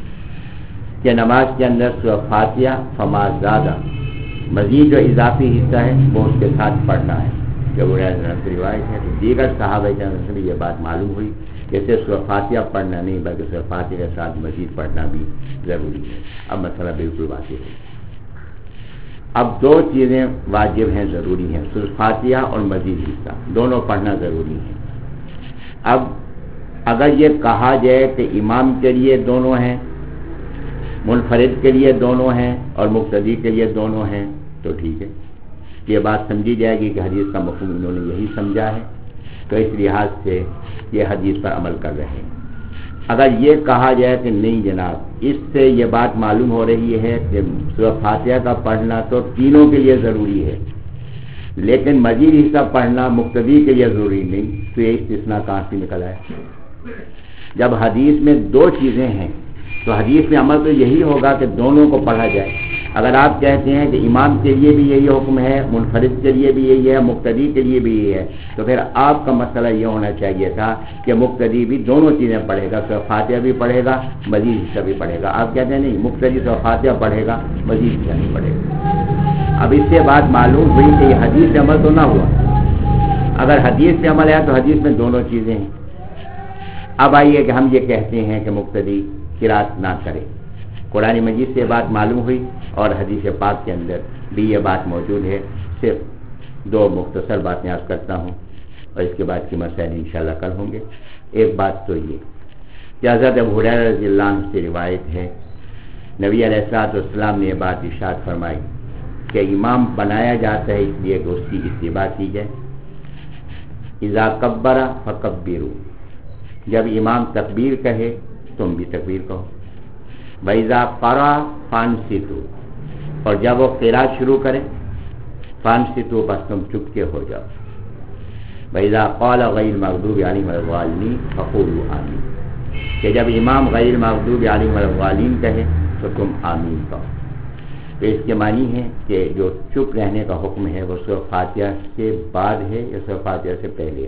کہ نماز کے اندر سورہ فاتحہ فما زادہ، مزید جو اضافی حصہ ہے وہ اس کے ساتھ پڑھنا ہے، کہ ابو ہریرہ رضی اللہ عنہ سے روایت ہے۔ تو دیگر صحابہ کرام سے بھی یہ بات معلوم ہوئی کہ صرف سورہ فاتحہ پڑھنا نہیں بلکہ سورہ فاتحہ کے ساتھ مزید پڑھنا بھی ضروری ہے۔ اب مسئلہ بالکل واضح ہے۔ اب دو چیزیں واجب ہیں، ضروری ہیں، سورہ فاتحہ اور مزید حصہ دونوں پڑھنا ضروری ہے۔ اب اگر یہ کہا جائے کہ امام کے لیے دونوں ہیں، منفرد کے لیے دونوں ہیں اور مقتدی کے لیے دونوں ہیں تو ٹھیک ہے، یہ بات سمجھی جائے گی کہ حدیث کا مفہوم انہوں نے یہی سمجھا ہے، تو اس لحاظ سے یہ حدیث پر عمل کر رہے ہیں۔ اگر یہ کہا جائے کہ نہیں جناب، اس سے یہ بات معلوم ہو رہی ہے کہ سورہ فاتحہ کا پڑھنا تو تینوں کے لیے ضروری ہے، لیکن مزید حصہ پڑھنا مقتدی کے لیے ضروری نہیں، تو یہ استثناء کہاں سے نکلا ہے؟ جب حدیث میں دو چیزیں ہیں تو حدیث میں عمل تو یہی ہوگا کہ دونوں کو پڑھا جائے۔ اگر آپ کہتے ہیں کہ امام کے لیے بھی یہی حکم ہے، منفرد کے لیے بھی یہی ہے، مقتدی کے لیے بھی یہی ہے، تو پھر آپ کا مسئلہ یہ ہونا چاہیے تھا کہ مقتدی بھی دونوں چیزیں پڑھے گا، سورہ فاتحہ بھی پڑھے گا، مزید حصہ بھی پڑھے گا۔ آپ کہتے ہیں نہیں، مقتدی سورہ فاتحہ پڑھے گا، مزید حصہ نہیں پڑھے گا۔ اب اس سے بات معلوم ہوئی کہ یہ حدیث پہ عمل تو نہ ہوا۔ اگر حدیث پہ عمل ہے تو حدیث میں دونوں چیزیں ہیں۔ اب آئیے کہ ہم یہ کہتے ہیں کہ مقتدی قرات نہ کرے، قرآن مجید سے بات معلوم ہوئی اور حدیث پاک کے اندر بھی یہ بات موجود ہے۔ صرف دو مختصر باتیں عرض کرتا ہوں اور اس کے بعد کی مسائل انشاءاللہ کل ہوں گے۔ ایک بات تو یہ کہ حضرت ابو ہریرہ رضی اللہ عنہ سے روایت ہے، نبی علیہ الصلوۃ والسلام نے یہ بات ارشاد فرمائی کہ امام بنایا جاتا ہے اس لیے کہ اس کی اتباع کی جائے۔ اذا کبر فکبروا، جب امام تکبیر کہے تم بھی تکبیر کہو۔ وَإِذَا قَرَأَ فَانصِتُوا، اور جب وہ قراءت شروع کرے فَانصِتُوا، بس تم چپ کے ہو جاؤ۔ وَإِذَا قَالَ غَيْرِ الْمَغْضُوبِ عَلَيْهِمْ وَلَا الضَّالِّينَ فَقُولُوا آمِينَ، کہ جب امام غیر المغضوب علیہم ولا الضالین کہے تو تم آمین کہو۔ تو اس کے معنی ہے کہ جو چپ رہنے کا حکم ہے وہ سورہ فاتحہ سے بعد ہے یا سورہ فاتحہ سے پہلے؟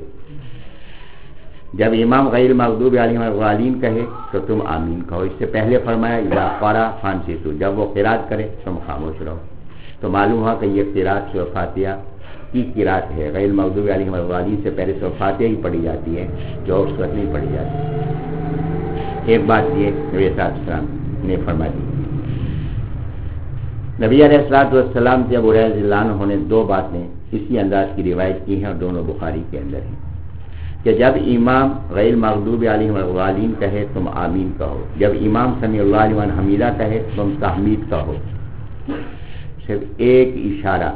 جب امام غیر المغضوب علیہم ولا الضالین کہے تو تم آمین کہو۔ اس سے پہلے فرمایا اذا قرأ فانصتوا، جب وہ قرات کرے تم خاموش رہو۔ تو معلوم ہوا کہ یہ قرات سورہ فاتحہ کی قرات ہے، غیر المغضوب علیہم ولا الضالین سے پہلے سورہ فاتحہ ہی پڑھی جاتی ہے، جو اور سورت نہیں پڑھی جاتی۔ ایک بات یہ نبی صلی اللہ علیہ وسلم نے فرما دی۔ نبی علیہ الصلوۃ والسلام سے ابو ہریرہ رضی اللہ عنہ نے دو باتیں اسی انداز کی روایت کی ہیں اور دونوں بخاری کے اندر ہیں کہ جب امام غیر مغضوب علیہم ولا الضالین کہے تم آمین کہو، جب امام سمیع اللہ لمن حمیدہ کہے تم تحمید کہو۔ صرف ایک اشارہ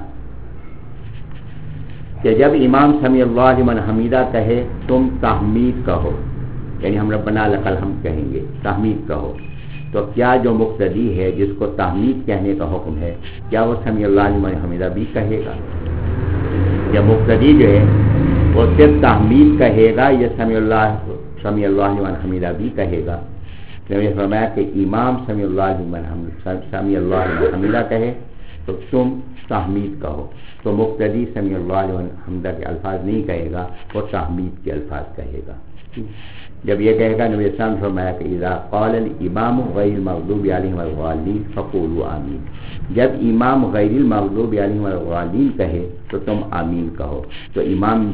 کہ جب امام سمیع اللہ لمن حمیدہ کہے تم تحمید کہو، یعنی ہم ربنا لک الحمد کہیں گے، تحمید کہو، تو کیا جو مقتدی ہے جس کو تحمید کہنے کا حکم ہے کیا وہ سمیع اللہ لمن حمیدہ بھی کہے گا؟ یا مقتدی جو ہے وہ صرف تحمید کہے گا یا سمیع اللہ سمیع اللہ لمن حمیدہ بھی کہے گا؟ جب یہ فرمایا کہ امام سمیع اللہ لمن سمیع اللہ لمن حمیدہ کہے تو تم تحمید کہو، تو مقتدی سمیع اللہ لمن حمیدہ کے الفاظ نہیں کہے گا، وہ تحمید کے الفاظ کہے گا۔ جب یہ کہے گا نبی اسلام فرمایا کہ اذا قال الامام غیر المغضوب علیہم ولا الضالین فقولوا آمین، جب امام غیر المغضوب علیہم ولا الضالین کہے تو تم آمین کہو۔ تو امام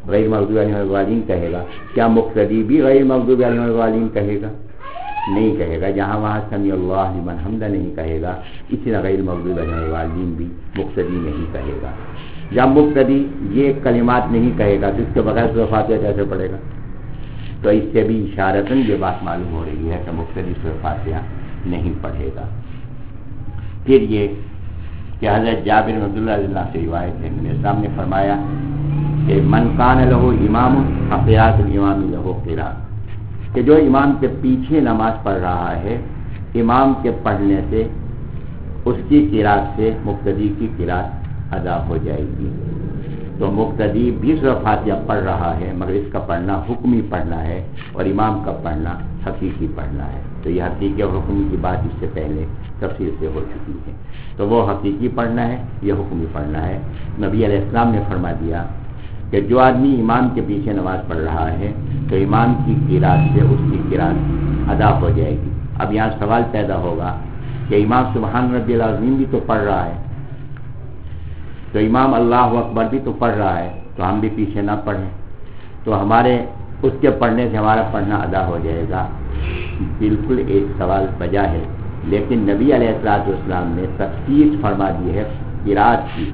غیر مغضوب علیہم الضالین کہے گا، کیا مقتدی بھی غیر مغضوب علیہم الضالین کہے گا؟ نہیں کہے گا۔ جہاں وہاں سمیع اللہ لمن حمدہ نہیں کہے گا، اسی طرح غیر مغضوب علیہم الضالین بھی مقتدی نہیں کہے گا۔ جب مقتدی یہ کلمات نہیں کہے گا تو اس کے بغیر سورۃ فاتحہ کیسے پڑھے گا؟ تو اس سے بھی اشارتاً یہ بات معلوم ہو رہی ہے کہ مقتدی سورۃ فاتحہ نہیں پڑھے گا۔ پھر یہ کہ حضرت جابر بن عبداللہ رضی اللہ عنہ سے روایت ہے، میرے سامنے فرمایا کہ من کان لہ امام فقراۃ الامام لہ قراۃ، کہ جو امام کے پیچھے نماز پڑھ رہا ہے، امام کے پڑھنے سے اس کی قراءت سے مقتدی کی قراءت ادا ہو جائے گی۔ تو مقتدی بھی سورۃ فاتحہ پڑھ رہا ہے، مگر اس کا پڑھنا حکمی پڑھنا ہے اور امام کا پڑھنا حقیقی پڑھنا ہے۔ تو یہ حقیقی اور حکمی کی بات اس سے پہلے تفصیل سے ہو چکی ہے۔ تو وہ حقیقی پڑھنا ہے، یہ حکمی پڑھنا ہے۔ نبی علیہ السلام نے فرما دیا کہ جو آدمی امام کے پیچھے نماز پڑھ رہا ہے تو امام کی قراءت سے اس کی قراءت ادا ہو جائے گی۔ اب یہاں سوال پیدا ہوگا کہ امام سبحان ربی العظیم بھی تو پڑھ رہا ہے، تو امام اللہ اکبر بھی تو پڑھ رہا ہے، تو ہم بھی پیچھے نہ پڑھیں تو ہمارے اس کے پڑھنے سے ہمارا پڑھنا ادا ہو جائے گا؟ بالکل ایک سوال بجا ہے، لیکن نبی علیہ الصلوۃ والسلام نے تخصیص فرما دی ہے قراءت کی۔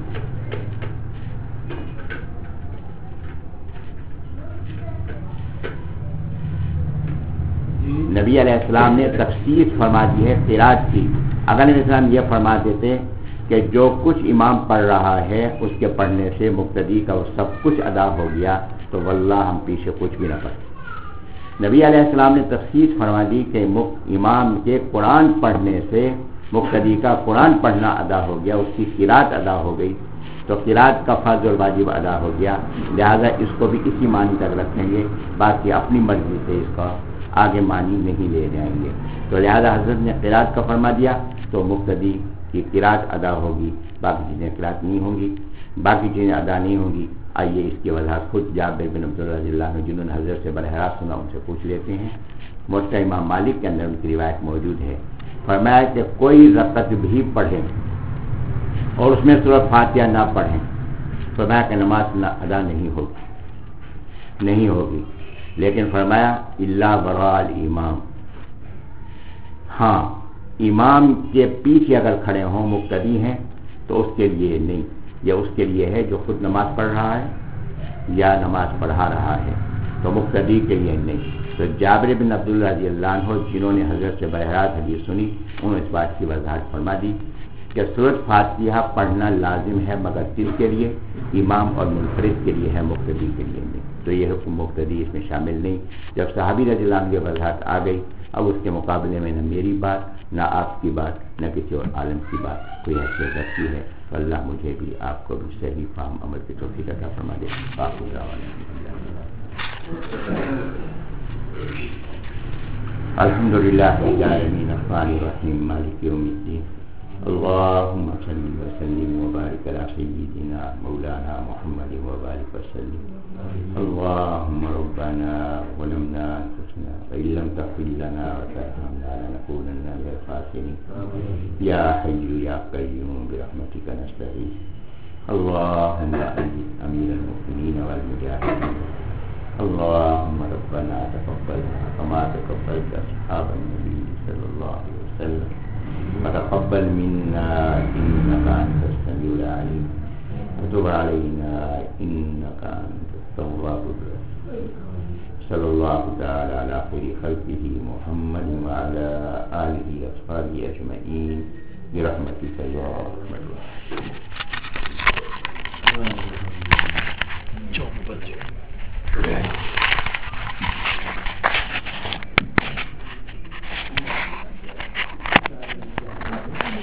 نبی علیہ السلام نے تخصیص فرما دی ہے قراءت کی۔ اگر نبی علیہ السلام یہ فرما دیتے کہ جو کچھ امام پڑھ رہا ہے اس کے پڑھنے سے مقتدی کا وہ سب کچھ ادا ہو گیا تو واللہ ہم پیچھے کچھ بھی نہ پڑھتے۔ نبی علیہ السلام نے تخصیص فرما دی کہ امام کے قرآن پڑھنے سے مقتدی کا قرآن پڑھنا ادا ہو گیا، اس کی قراءت ادا ہو گئی، تو قراءت کا فرض اور واجب ادا ہو گیا، لہذا اس کو بھی اسی معنی تک رکھیں گے، باقی اپنی مرضی سے اس کا آگے معنی نہیں لے جائیں گے۔ تو لہذا حضرت نے قراءت کا فرما دیا تو مقتدی کی قراءت ادا ہوگی، باقی چیزیں قراءت نہیں ہوں گی، باقی چیزیں ادا نہیں ہوں گی۔ آئیے اس کی وضاحت خود جابر بن عبداللہ رضی اللہ عنہ جنہوں نے حضرت سے براہ راست سنا ان سے پوچھ لیتے ہیں۔ موطا امام مالک کے اندر ان کی روایت موجود ہے، فرمایا کہ کوئی رکعت بھی پڑھیں اور اس میں سورۃ فاتحہ نہ پڑھیں، فرمایا کہ نماز ادا نہیں ہوگی نہیں ہوگی لیکن فرمایا الا وراء الامام، ہاں امام کے پیچھے اگر کھڑے ہوں مقتدی ہیں تو اس کے لیے نہیں، یا اس کے لیے ہے جو خود نماز پڑھ رہا ہے یا نماز پڑھا رہا ہے، تو مقتدی کے لیے نہیں۔ تو جابر بن عبداللہ رضی اللہ عنہ جنہوں نے حضرت سے براہ راست حدیث سنی انہوں نے اس بات کی وضاحت فرما دی کہ سورۃ فاتحہ پڑھنا لازم ہے مگر کس کے لیے؟ امام اور منفرد کے لیے ہے، مقتدی کے لیے نہیں۔ تو یہ حکم مقتدی اس میں شامل نہیں۔ جب صحابی رضی اللہ عنہ کی وضاحت آ گئی، اب اس کے مقابلے میں نہ میری بات نہ آپ کی بات نہ کسی اور عالم کی بات کوئی حیثیت رکھتی ہے، تو اللہ مجھے بھی آپ کو بھی صحیح فہم عمل کی توفیق عطا فرما دے۔ الحمد للہ رب العالمین الرحمن الرحیم مالک یوم الدین، اللهم صل وسلم وبارك على سيدنا مولانا محمد وبارك وسلم۔ اللهم ربنا ظلمنا انفسنا وان لم تغفر لنا وترحمنا لنكونن من الخاسرين، يا حي يا قيوم برحمتك نستغيث، اللهم أيد امير المؤمنين والمجاهدين، اللهم ربنا تقبلنا كما تقبلت اصحاب النبي صلى الله عليه وسلم، وتقبل منا إنك أنت السميع العليم، وتب علينا إنك أنت التواب الرحيم، صلى الله تعالى على خير خلقه محمد وعلى آله وأصحابه أجمعين برحمتك يا أرحم الراحمين۔